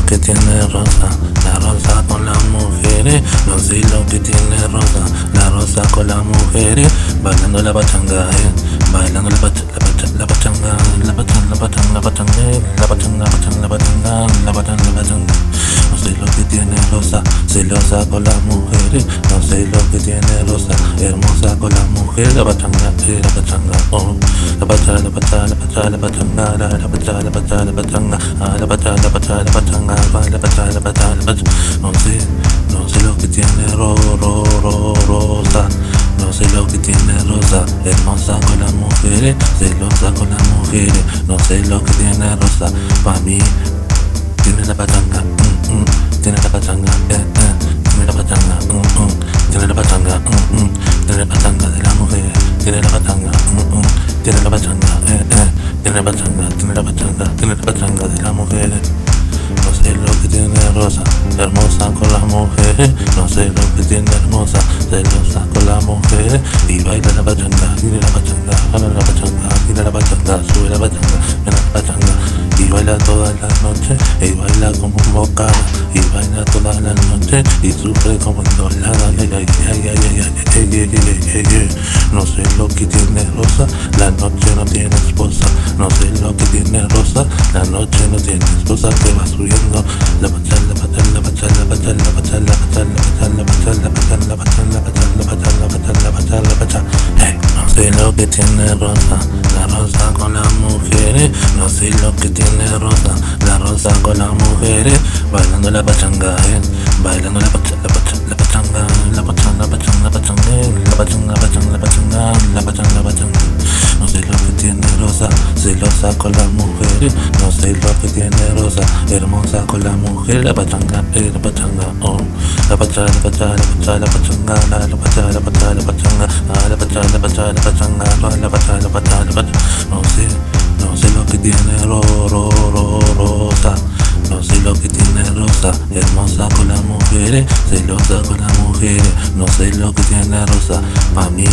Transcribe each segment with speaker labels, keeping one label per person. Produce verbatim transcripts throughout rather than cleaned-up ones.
Speaker 1: que tiene Rosa, la Rosa con las mujeres. No sé lo que tiene Rosa, la Rosa con las mujeres. Bailando la pachanga, eh. Bailando la pachanga, la pachanga, la pachanga, la pachanga, la pachanga, la pachanga, la pachanga, la pachanga, la pachanga, la pachanga. No sé lo que tiene Rosa, celosa con las mujeres. No sé lo que tiene Rosa, hermosa con las mujeres. La pachanga, eh, la pachanga, oh. La pachanga, la pachanga, la pachanga, la pachanga, la pachanga, la pachanga, la pachanga, ah, la pachanga, la pachanga, la pachanga, la pachanga, la pachanga, la pachanga. No sé, no sé lo que tiene ro, ro, ro, Rosa. No sé lo que tiene Rosa, hermosa con las mujeres, celosa con las mujeres. No sé lo que tiene Rosa, pa' mí tiene la pachanga, mm, mm, tiene la pachanga, eh, eh, tiene la pachanga, mm, mm, tiene la pachanga, mm, mm, tiene la pachanga de las mujeres, tiene la pachanga, mm, mm, tiene la pachanga, eh, eh, tiene la pachanga, tiene la pachanga, tiene la pachanga de las mujeres. No sé lo que tiene Rosa, hermosa con las mujeres. No sé lo que tiene hermosa, celosa con las mujeres. Y baila la pachanga, tiene la pachanga, jala la pachanga, tiene la pachanga, sube la pachanga, viene la pachanga. Y baila todas las noches, y baila como un bocado. Y baila todas las noches, y sufre como endolada. Ay, ay, ay, ay, ay, ay, ay, ay, ay, ay, ay. No sé lo que tiene Rosa, la noche no tiene esposa. No sé lo que tiene Rosa, la noche no tiene esposa. Que va subiendo la pachanga, la pachanga, la pachanga, la pachanga, la pachanga, la pachanga, la pachanga, la pachanga, la pachanga, la pachanga, la pachanga, la pachanga, la pachanga, la pachanga. Hey, no sé lo que tiene Rosa, la Rosa con las mujeres. No sé lo que tiene Rosa, la Rosa con las mujeres. Bailando la pachanga, eh. Bailando la pachanga, la pachanga, la pachanga, la pachanga, la pachanga, la pachanga, la pachanga, la pachanga, la pachanga, la pachanga, la pachanga. No sé lo que tiene Rosa, celosa con las mujeres. No sé lo que tiene Rosa, hermosa con las mujeres. La pachanga, eh, la pachanga, oh. La pachanga, la pachanga, la pachanga, la pachanga, la pachanga, la pachanga, la pachanga, ah, la pachanga, la pachanga, la pachanga, la pachanga, la pachanga, la pachanga. No sé, no sé lo que tiene ro, ro, ro, Rosa. No sé lo que tiene Rosa, hermosa con las mujeres, celosa con las mujeres. No sé lo que tiene Rosa, pa' mí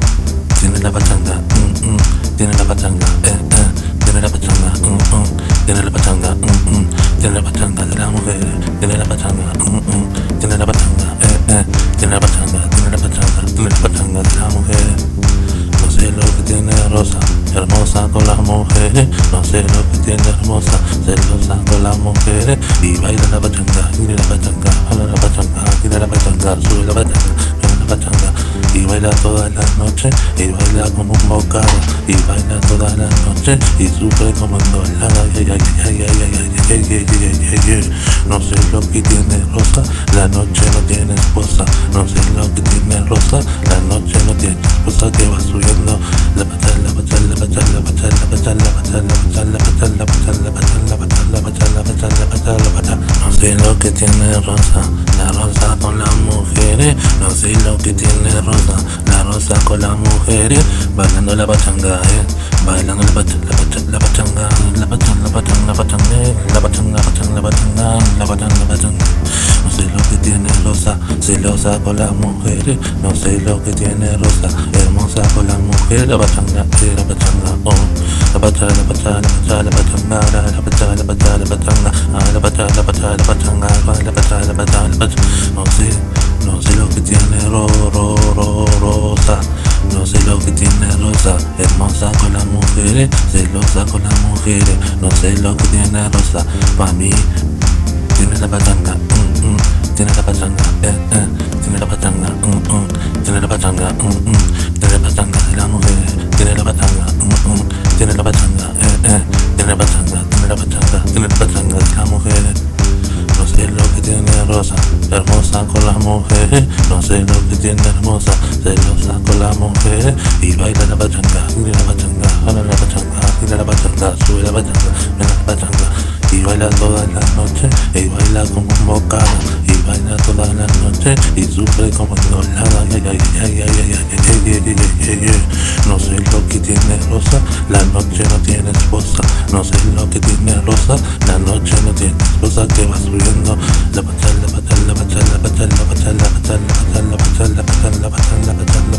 Speaker 1: tiene la pachanga, mm, mm, tiene la pachanga, eh, eh, tiene la pachanga, mm, mm, tiene la pachanga, mm, mm, tiene la pachanga de las mujeres, tiene la pachanga, mm, mm, tiene la pachanga, eh, eh, tiene la pachanga, tiene la pachanga, tiene la pachanga de las mujeres. No sé lo que tiene Rosa, hermosa con las mujeres. No sé lo que tiene hermosa, celosa con las mujeres. Y baila la pachanga, mire la pachanga, jala la pachanga, mire la pachanga, sube la pachanga, mire la pachanga. Y baila todas las noches, y baila como un bocado. Y baila todas las noches, y sufre como endolada. Ay, ay, ay, ay, ay, ay, ay, ay, ay, ay, ay, ay. No sé lo que tiene Rosa, la noche no tiene esposa. No sé lo que tiene Rosa, la noche no tiene esposa. Que va subiendo la pachanga, la pachanga, la pachanga, la pachanga, la pachanga, la pachanga, la pachanga, la pachanga, la pachanga, la pachanga, la pachanga, la pachanga, la pachanga, la pachanga. No sé lo que tiene Rosa, la Rosa con las mujeres. No sé lo que tiene Rosa, la Rosa con las mujeres. Bailando la pachanga, eh. Bailando la pachanga, la pachanga, la pachanga, la pachanga, la pachanga, la pachanga, la pachanga, la pachanga, la pachanga, la pachanga, la pachanga. No sé lo que tiene Rosa, celosa con las mujeres. No sé lo que tiene Rosa, hermosa con las mujeres. La pachanga, eh, la pachanga, oh. La pachanga, la pachanga, la pachanga, la pachanga, la pachanga, la pachanga, ah, la pachanga, la pachanga, la pachanga, la pachanga, la pachanga, la pachanga. No sé, no sé lo que tiene ro, ro, ro, Rosa. No sé lo que tiene Rosa, hermosa con las mujeres, celosa con las mujeres. No sé lo que tiene Rosa, pa' mí tiene la pachanga, mm, mm, tiene la pachanga, eh, eh, tiene la pachanga, mm, mm, tiene la pachanga, mm, mm, tiene la pachanga de las mujeres, tiene la pachanga, mm, mm, tiene la pachanga, eh, eh, tiene la pachanga, tiene la pachanga, tiene la pachanga de las mujeres. No sé lo que tiene Rosa, hermosa con las mujeres. No sé lo que tiene hermosa, celosa con las mujeres. Y baila la pachanga, mira la pachanga, jala la pachanga, mira la pachanga, sube la pachanga, mira la pachanga. Y baila todas las noches, y baila como un bocado. Y baila todas las noches, y sufre como endolada. Ay, ay, ay, ay, ay, ay, ay, ay, ay, ay, ay, ay. No sé lo que tiene Rosa, la noche no tiene esposa. No sé lo que tiene Rosa, la noche no tiene esposa. Que va subiendo la pachanga, la pachanga, la pachanga, la pachanga, la pachanga, la pachanga, la pachanga, la pachanga, la pachanga, la pachanga, la pachanga.